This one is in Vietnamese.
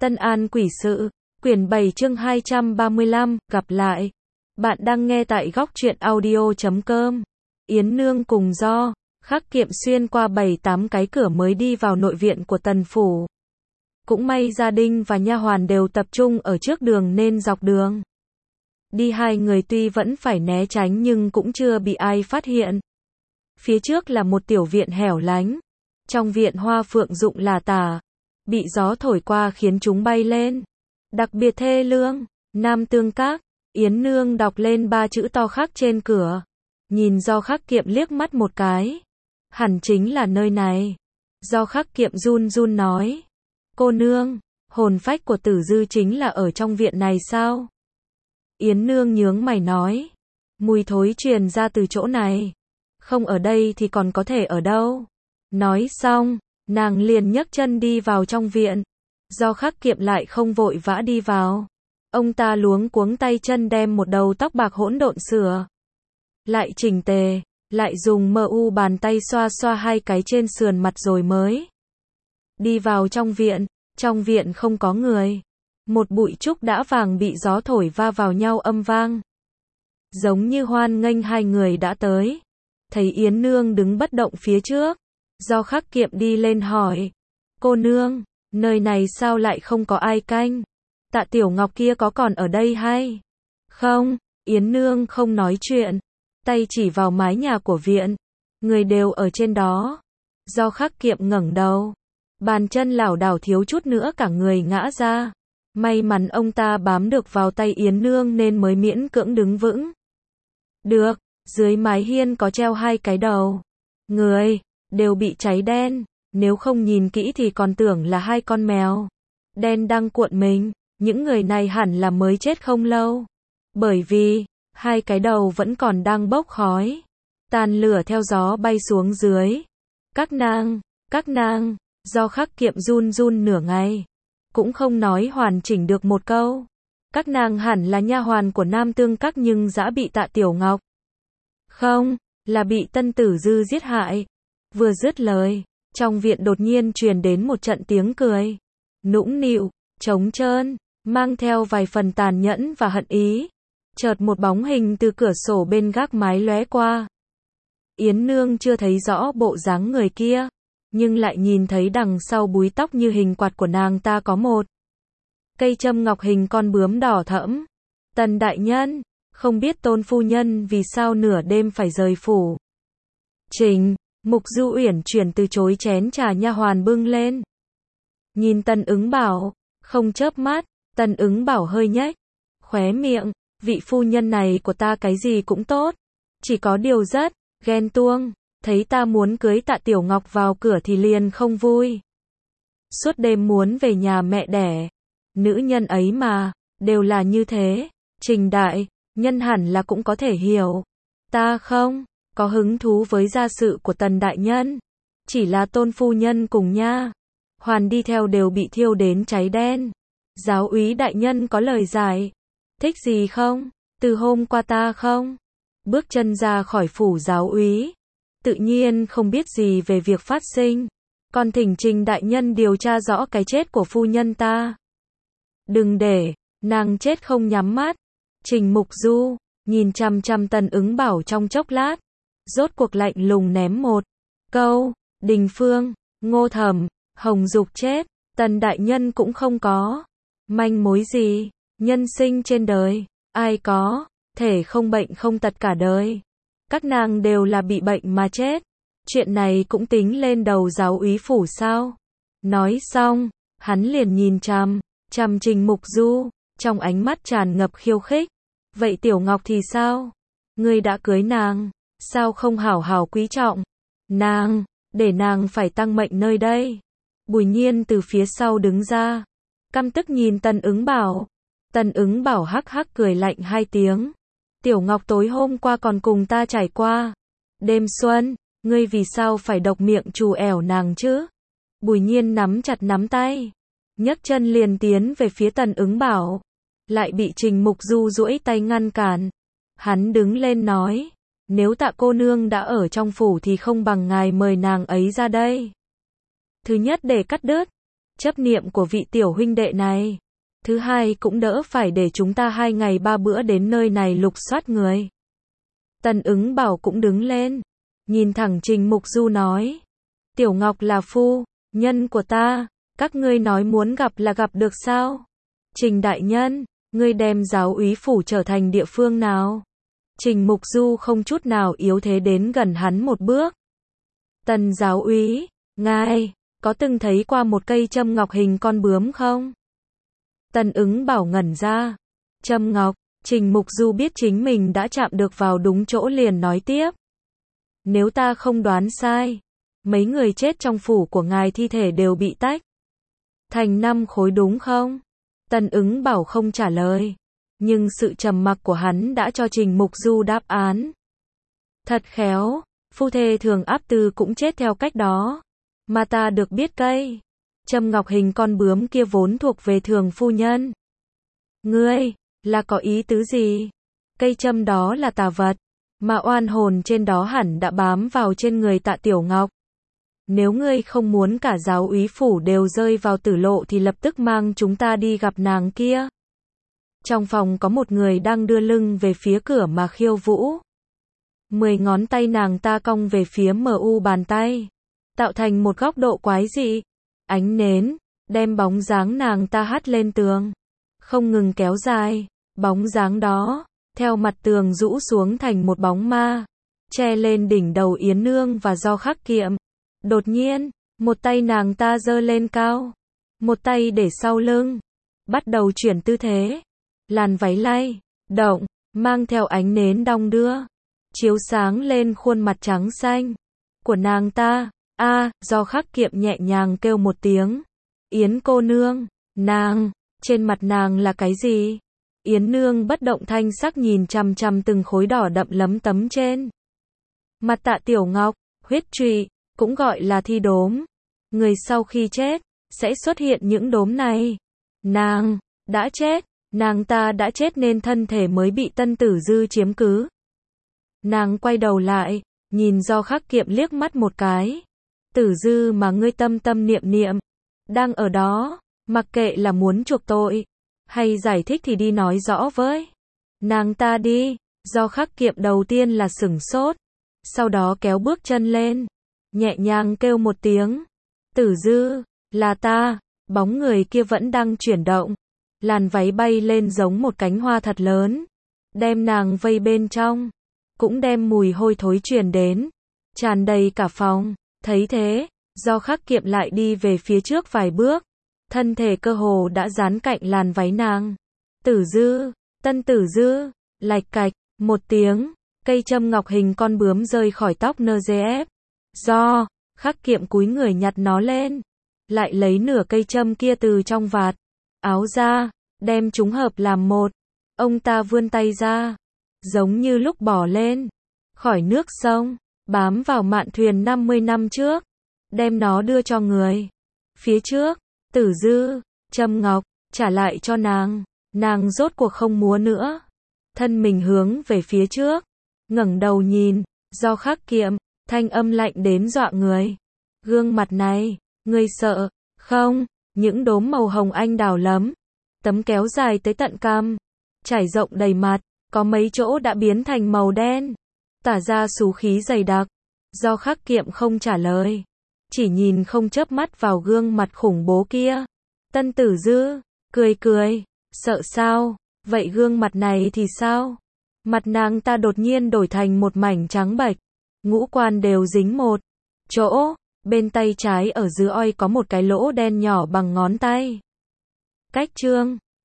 Tân An Quỷ Sự, quyển 7 chương 235, gặp lại. Bạn đang nghe tại góc truyện audio.com. Yến Nương cùng Do, Khắc Kiệm xuyên qua 7-8 cái cửa mới đi vào nội viện của Tần phủ. Cũng may gia đình và nha hoàn đều tập trung ở trước đường nên dọc đường đi hai người tuy vẫn phải né tránh nhưng cũng chưa bị ai phát hiện. Phía trước là một tiểu viện hẻo lánh. Trong viện hoa phượng rụng là tả, bị gió thổi qua khiến chúng bay lên. Đặc biệt thê lương, Nam Tương Các. Yến Nương đọc lên 3 chữ to khắc trên cửa. Nhìn Do Khắc Kiệm liếc mắt một cái. Hẳn chính là nơi này. Do Khắc Kiệm run run nói. Cô nương, hồn phách của Tử Dư chính là ở trong viện này sao? Yến Nương nhướng mày nói. Mùi thối truyền ra từ chỗ này. Không ở đây thì còn có thể ở đâu? Nói xong, nàng liền nhấc chân đi vào trong viện. Do Khắc Kiệm lại không vội vã đi vào. Ông ta luống cuống tay chân đem một đầu tóc bạc hỗn độn sửa lại chỉnh tề, lại dùng bàn tay xoa xoa hai cái trên sườn mặt rồi mới đi vào trong viện. Trong viện không có người. Một bụi trúc đã vàng bị gió thổi va vào nhau âm vang. Giống như hoan nghênh hai người đã tới. Thấy Yến Nương đứng bất động phía trước. Do Khắc Kiệm đi lên hỏi. Cô nương, nơi này sao lại không có ai canh? Tạ Tiểu Ngọc kia có còn ở đây hay không? Yến Nương không nói chuyện. Tay chỉ vào mái nhà của viện. Người đều ở trên đó. Do Khắc Kiệm ngẩng đầu. Bàn chân lảo đảo thiếu chút nữa cả người ngã ra. May mắn ông ta bám được vào tay Yến Nương nên mới miễn cưỡng đứng vững. Được, dưới mái hiên có treo hai cái đầu người, đều bị cháy đen. Nếu không nhìn kỹ thì còn tưởng là hai con mèo đen đang cuộn mình. Những người này hẳn là mới chết không lâu. Bởi vì, hai cái đầu vẫn còn đang bốc khói. Tàn lửa theo gió bay xuống dưới. Các nàng, Do Khắc Kiệm run run nửa ngày. Cũng không nói hoàn chỉnh được một câu. Các nàng hẳn là nha hoàn của Nam Tương Các nhưng dã bị Tạ Tiểu Ngọc. Không, là bị Tân Tử Dư giết hại. Vừa dứt lời, trong viện đột nhiên truyền đến một trận tiếng cười. Nũng nịu, trống trơn, mang theo vài phần tàn nhẫn và hận ý. Chợt một bóng hình từ cửa sổ bên gác mái lóe qua. Yến Nương chưa thấy rõ bộ dáng người kia, nhưng lại nhìn thấy đằng sau búi tóc như hình quạt của nàng ta có một cây châm ngọc hình con bướm đỏ thẫm. Tần đại nhân, không biết Tôn phu nhân vì sao nửa đêm phải rời phủ. Trình, Mục Du Uyển chuyển từ chối chén trà nha hoàn bưng lên. Nhìn Tần Ứng Bảo, không chớp mắt. Tần Ứng Bảo hơi nhếch khóe miệng. Vị phu nhân này của ta cái gì cũng tốt. Chỉ có điều rất ghen tuông. Thấy ta muốn cưới Tạ Tiểu Ngọc vào cửa thì liền không vui. Suốt đêm muốn về nhà mẹ đẻ. Nữ nhân ấy mà, đều là như thế. Trình đại nhân hẳn là cũng có thể hiểu. Ta không có hứng thú với gia sự của Tần đại nhân. Chỉ là Tôn phu nhân cùng nha hoàn đi theo đều bị thiêu đến cháy đen. Giáo úy đại nhân có lời giải thích gì không? Từ hôm qua ta không bước chân ra khỏi phủ giáo úy, tự nhiên không biết gì về việc phát sinh. Còn thỉnh Trình đại nhân điều tra rõ cái chết của phu nhân ta. Đừng để nàng chết không nhắm mắt. Trình Mục Du nhìn chằm chằm Tần Ứng Bảo trong chốc lát, rốt cuộc lạnh lùng ném một câu. Đình Phương, Ngô Thẩm, Hồng Dục chết, Tần đại nhân cũng không có manh mối gì. Nhân sinh trên đời, ai có thể không bệnh không tật cả đời. Các nàng đều là bị bệnh mà chết. Chuyện này cũng tính lên đầu giáo úy phủ sao? Nói xong, hắn liền nhìn chằm Trình Mục Du, trong ánh mắt tràn ngập khiêu khích. Vậy Tiểu Ngọc thì sao? Ngươi đã cưới nàng, sao không hảo hảo quý trọng nàng, để nàng phải tăng mệnh nơi đây? Bùi Nhiên từ phía sau đứng ra, căm tức nhìn Tần Ứng Bảo. Tần Ứng Bảo hắc hắc cười lạnh hai tiếng. Tiểu Ngọc tối hôm qua còn cùng ta trải qua đêm xuân, ngươi vì sao phải độc miệng trù ẻo nàng chứ? Bùi Nhiên nắm chặt nắm tay, nhấc chân liền tiến về phía Tần Ứng Bảo, lại bị Trình Mục Du duỗi tay ngăn cản. Hắn đứng lên nói, nếu Tạ cô nương đã ở trong phủ thì không bằng ngài mời nàng ấy ra đây. Thứ nhất để cắt đứt chấp niệm của vị tiểu huynh đệ này. Thứ hai cũng đỡ phải để chúng ta 2 ngày 3 bữa đến nơi này lục soát người. Tần Ứng Bảo cũng đứng lên, nhìn thẳng Trình Mục Du nói. Tiểu Ngọc là phu nhân của ta, các ngươi nói muốn gặp là gặp được sao? Trình đại nhân, ngươi đem giáo úy phủ trở thành địa phương nào? Trình Mục Du không chút nào yếu thế đến gần hắn một bước. Tần giáo úy, ngài có từng thấy qua một cây châm ngọc hình con bướm không? Tần Ứng Bảo ngẩn ra. Châm ngọc, Trình Mục Du biết chính mình đã chạm được vào đúng chỗ liền nói tiếp. Nếu ta không đoán sai, mấy người chết trong phủ của ngài thi thể đều bị tách thành 5 khối đúng không? Tần Ứng Bảo không trả lời, nhưng sự trầm mặc của hắn đã cho Trình Mục Du đáp án. Thật khéo, phu thê thường áp tư cũng chết theo cách đó. Mà ta được biết cây châm ngọc hình con bướm kia vốn thuộc về Thường phu nhân. Ngươi, là có ý tứ gì? Cây châm đó là tà vật, mà oan hồn trên đó hẳn đã bám vào trên người Tạ Tiểu Ngọc. Nếu ngươi không muốn cả giáo úy phủ đều rơi vào tử lộ thì lập tức mang chúng ta đi gặp nàng kia. Trong phòng có một người đang đưa lưng về phía cửa mà khiêu vũ. 10 ngón tay nàng ta cong về phía MU bàn tay, tạo thành một góc độ quái dị. Ánh nến đem bóng dáng nàng ta hắt lên tường, không ngừng kéo dài. Bóng dáng đó theo mặt tường rũ xuống thành một bóng ma, che lên đỉnh đầu Yến Nương và Do Khắc Kiệm. Đột nhiên, một tay nàng ta giơ lên cao, một tay để sau lưng, bắt đầu chuyển tư thế. Làn váy lay động, mang theo ánh nến đong đưa, chiếu sáng lên khuôn mặt trắng xanh của nàng ta. Do Khắc Kiệm nhẹ nhàng kêu một tiếng. Yến cô nương, nàng, trên mặt nàng là cái gì? Yến Nương bất động thanh sắc nhìn chằm chằm từng khối đỏ đậm lấm tấm trên mặt Tạ Tiểu Ngọc. Huyết trụy, cũng gọi là thi đốm. Người sau khi chết, sẽ xuất hiện những đốm này. Nàng đã chết, nàng ta đã chết nên thân thể mới bị Tân Tử Dư chiếm cứ. Nàng quay đầu lại, nhìn Do Khắc Kiệm liếc mắt một cái. Tử Dư mà ngươi tâm tâm niệm niệm, đang ở đó, mặc kệ là muốn chuộc tội, hay giải thích thì đi nói rõ với nàng ta đi. Do Khắc Kiệm đầu tiên là sửng sốt, sau đó kéo bước chân lên, nhẹ nhàng kêu một tiếng. Tử Dư, là ta. Bóng người kia vẫn đang chuyển động, làn váy bay lên giống một cánh hoa thật lớn, đem nàng vây bên trong, cũng đem mùi hôi thối truyền đến, tràn đầy cả phòng. Thấy thế, Do Khắc Kiệm lại đi về phía trước vài bước, thân thể cơ hồ đã dán cạnh làn váy nàng. Tử Dư, Tân Tử Dư, lạch cạch, một tiếng, cây châm ngọc hình con bướm rơi khỏi tóc NGF. Do Khắc Kiệm cúi người nhặt nó lên, lại lấy nửa cây châm kia từ trong vạt áo ra, đem chúng hợp làm một. Ông ta vươn tay ra, giống như lúc bỏ lên khỏi nước sông, bám vào mạn thuyền 50 năm trước, đem nó đưa cho người phía trước. Tử Dư, châm ngọc, trả lại cho nàng. Nàng rốt cuộc không múa nữa, thân mình hướng về phía trước, ngẩng đầu nhìn Do Khắc Kiệm, thanh âm lạnh đến dọa người. Gương mặt này, ngươi sợ không? Những đốm màu hồng anh đào lấm tấm kéo dài tới tận cằm, trải rộng đầy mặt, có mấy chỗ đã biến thành màu đen, tỏa ra xú khí dày đặc. Do Khắc Kiệm không trả lời, chỉ nhìn không chớp mắt vào gương mặt khủng bố kia. Tân Tử Dư cười cười, sợ sao? Vậy gương mặt này thì sao? Mặt nàng ta đột nhiên đổi thành một mảnh trắng bệch, ngũ quan đều dính một chỗ, bên tay trái ở dưới oi có một cái lỗ đen nhỏ bằng ngón tay. Cách chương